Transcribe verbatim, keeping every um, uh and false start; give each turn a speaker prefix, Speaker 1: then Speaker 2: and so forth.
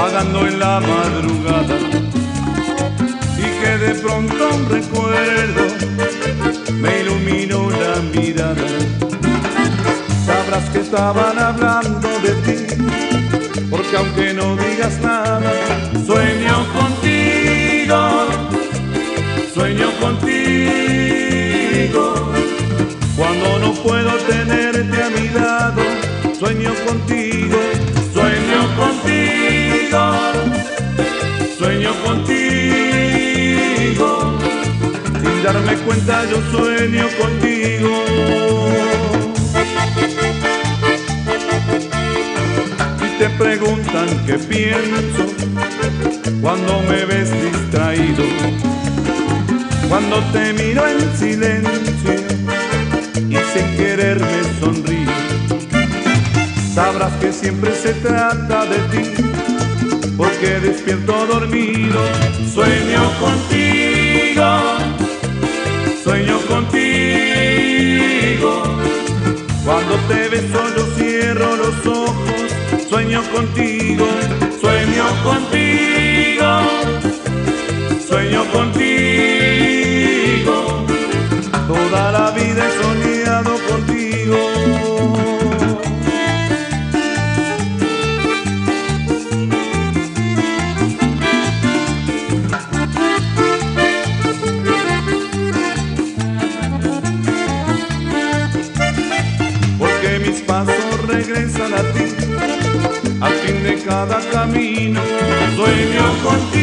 Speaker 1: vagando en la madrugada, y que de pronto un recuerdo me iluminó la mirada. Sabrás que estaban hablando de ti, porque aunque no digas nada, sueño contigo, sueño contigo. Cuando no puedo tenerte a mi lado, sueño contigo, sueño contigo, sueño contigo. Sin darme cuenta yo sueño contigo. Y te preguntan qué pienso cuando me ves distraído, cuando te miro en silencio y sin querer me sonrío. Sabrás que siempre se trata de ti, porque despierto dormido, sueño contigo, sueño contigo. Cuando te beso yo cierro los ojos, sueño contigo, sueño contigo, sueño contigo. Toda la vida he soñado contigo. Porque mis pasos regresan a ti, al fin de cada camino, sueño contigo.